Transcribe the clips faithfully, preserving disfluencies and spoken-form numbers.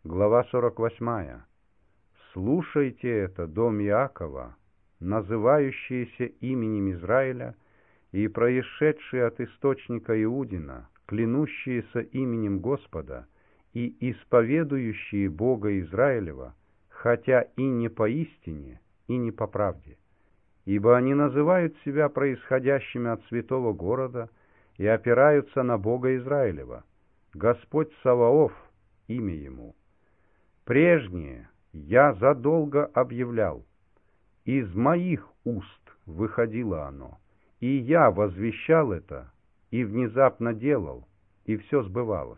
Глава сорок восьмая. «Слушайте это, дом Иакова, называющиеся именем Израиля, и происшедшие от источника Иудина, клянущиеся именем Господа, и исповедующие Бога Израилева, хотя и не поистине, и не по правде. Ибо они называют себя происходящими от святого города и опираются на Бога Израилева, Господь Саваоф, имя Ему. Прежнее я задолго объявлял, из моих уст выходило оно, и я возвещал это, и внезапно делал, и все сбывалось.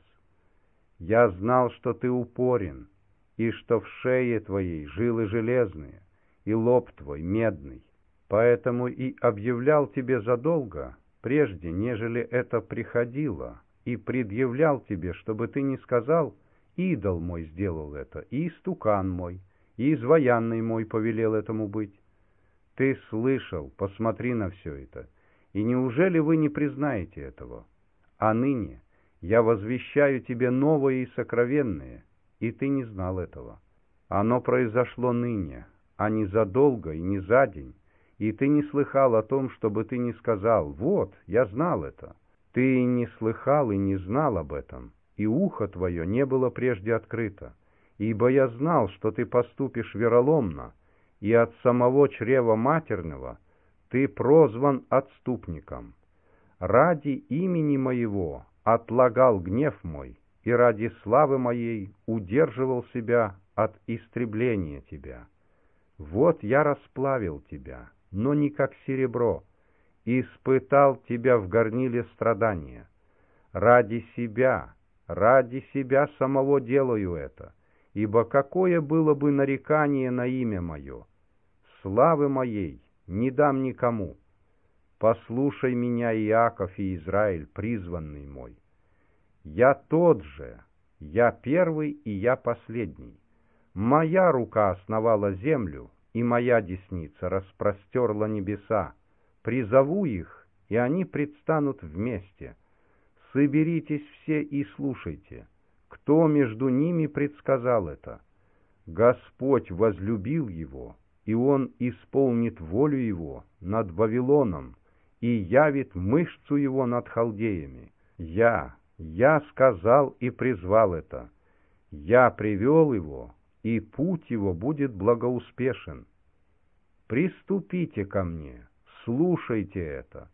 Я знал, что ты упорен, и что в шее твоей жилы железные, и лоб твой медный, поэтому и объявлял тебе задолго, прежде, нежели это приходило, и предъявлял тебе, чтобы ты не сказал: идол мой сделал это, и истукан мой, и изваянный мой повелел этому быть. Ты слышал, посмотри на все это, и неужели вы не признаете этого? А ныне я возвещаю тебе новое и сокровенное, и ты не знал этого. Оно произошло ныне, а не задолго и не за день, и ты не слыхал о том, чтобы ты не сказал: вот, я знал это. Ты не слыхал и не знал об этом, и ухо твое не было прежде открыто, ибо я знал, что ты поступишь вероломно, и от самого чрева матерного ты прозван отступником. Ради имени моего отлагал гнев мой, и ради славы моей удерживал себя от истребления тебя. Вот я расплавил тебя, но не как серебро, и испытал тебя в горниле страдания. Ради себя, ради себя самого делаю это, ибо какое было бы нарекание на имя мое? Славы моей не дам никому. Послушай меня, Иаков и Израиль, призванный мой. Я тот же, я первый и я последний. Моя рука основала землю, и моя десница распростерла небеса. Призову их, и они предстанут вместе. Соберитесь все и слушайте. Кто между ними предсказал это? Господь возлюбил его, и он исполнит волю его над Вавилоном, и явит мышцу его над халдеями. Я, я сказал и призвал это. Я привел его, и путь его будет благоуспешен. Приступите ко мне, слушайте это.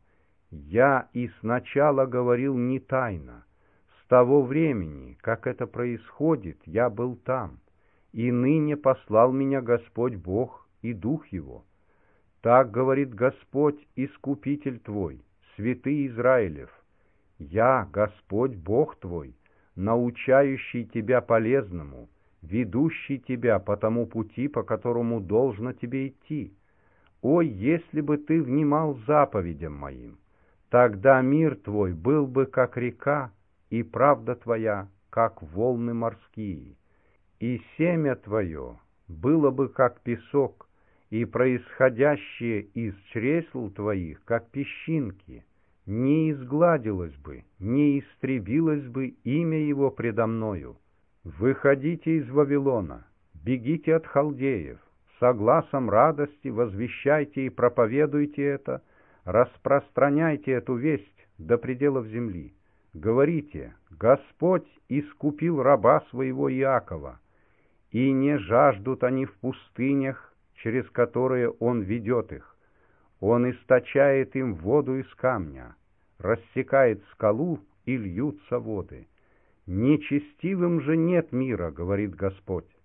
Я и сначала говорил не тайно. С того времени, как это происходит, я был там, и ныне послал меня Господь Бог и Дух Его. Так говорит Господь, Искупитель твой, Святый Израилев: я, Господь Бог твой, научающий тебя полезному, ведущий тебя по тому пути, по которому должно тебе идти. О, если бы ты внимал заповедям моим! Тогда мир твой был бы как река, и правда твоя, как волны морские. И семя твое было бы как песок, и происходящее из чресл твоих, как песчинки. Не изгладилось бы, не истребилось бы имя его предо мною. Выходите из Вавилона, бегите от халдеев, со гласом радости возвещайте и проповедуйте это, распространяйте эту весть до пределов земли. Говорите: Господь искупил раба своего Иакова, и не жаждут они в пустынях, через которые он ведет их. Он источает им воду из камня, рассекает скалу, и льются воды. Нечестивым же нет мира, говорит Господь.